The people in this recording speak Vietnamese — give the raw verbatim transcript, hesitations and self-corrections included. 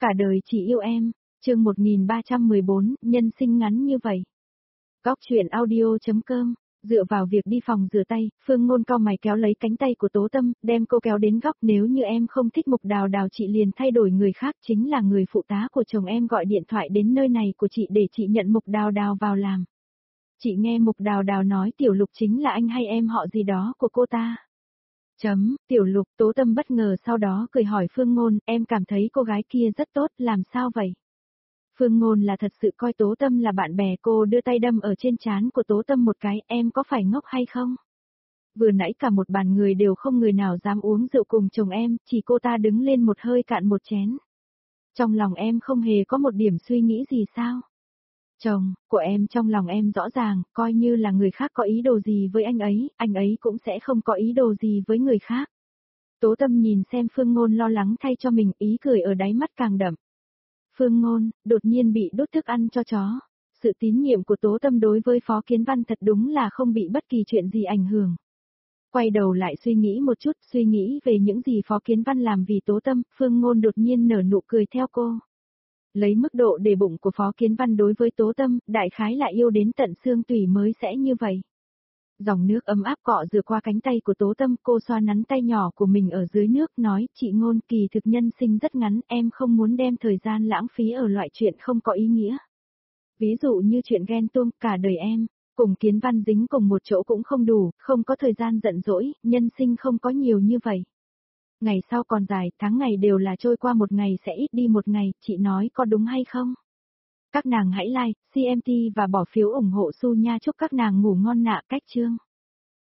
Cả đời chỉ yêu em, chương một nghìn ba trăm mười bốn, nhân sinh ngắn như vậy. Góc truyện audio.com, dựa vào việc đi phòng rửa tay, Phương Ngôn cau mày kéo lấy cánh tay của Tố Tâm, đem cô kéo đến góc. Nếu như em không thích Mục Đào Đào chị liền thay đổi người khác, chính là người phụ tá của chồng em gọi điện thoại đến nơi này của chị để chị nhận Mục Đào Đào vào làm. Chị nghe Mục Đào Đào nói Tiểu Lục chính là anh hay em họ gì đó của cô ta. Chấm, Tiểu Lục. Tố Tâm bất ngờ sau đó cười hỏi Phương Ngôn, em cảm thấy cô gái kia rất tốt, làm sao vậy? Phương Ngôn là thật sự coi Tố Tâm là bạn bè, cô đưa tay đâm ở trên trán của Tố Tâm một cái, em có phải ngốc hay không? Vừa nãy cả một bàn người đều không người nào dám uống rượu cùng chồng em, chỉ cô ta đứng lên một hơi cạn một chén. Trong lòng em không hề có một điểm suy nghĩ gì sao? Chồng của em trong lòng em rõ ràng, coi như là người khác có ý đồ gì với anh ấy, anh ấy cũng sẽ không có ý đồ gì với người khác. Tố Tâm nhìn xem Phương Ngôn lo lắng thay cho mình, ý cười ở đáy mắt càng đậm. Phương Ngôn, đột nhiên bị đút thức ăn cho chó. Sự tín nhiệm của Tố Tâm đối với Phó Kiến Văn thật đúng là không bị bất kỳ chuyện gì ảnh hưởng. Quay đầu lại suy nghĩ một chút, suy nghĩ về những gì Phó Kiến Văn làm vì Tố Tâm, Phương Ngôn đột nhiên nở nụ cười theo cô. Lấy mức độ để bụng của Phó Kiến Văn đối với Tố Tâm, đại khái là yêu đến tận xương tủy mới sẽ như vậy. Dòng nước ấm áp cọ rửa qua cánh tay của Tố Tâm, cô xoa nắn tay nhỏ của mình ở dưới nước, nói, chị Ngôn, kỳ thực nhân sinh rất ngắn, em không muốn đem thời gian lãng phí ở loại chuyện không có ý nghĩa. Ví dụ như chuyện ghen tuông, cả đời em, cùng Kiến Văn dính cùng một chỗ cũng không đủ, không có thời gian giận dỗi, nhân sinh không có nhiều như vậy. Ngày sau còn dài, tháng ngày đều là trôi qua một ngày sẽ ít đi một ngày, chị nói có đúng hay không? Các nàng hãy like, xê em tê và bỏ phiếu ủng hộ Su nha, chúc các nàng ngủ ngon nạ. Cách chương.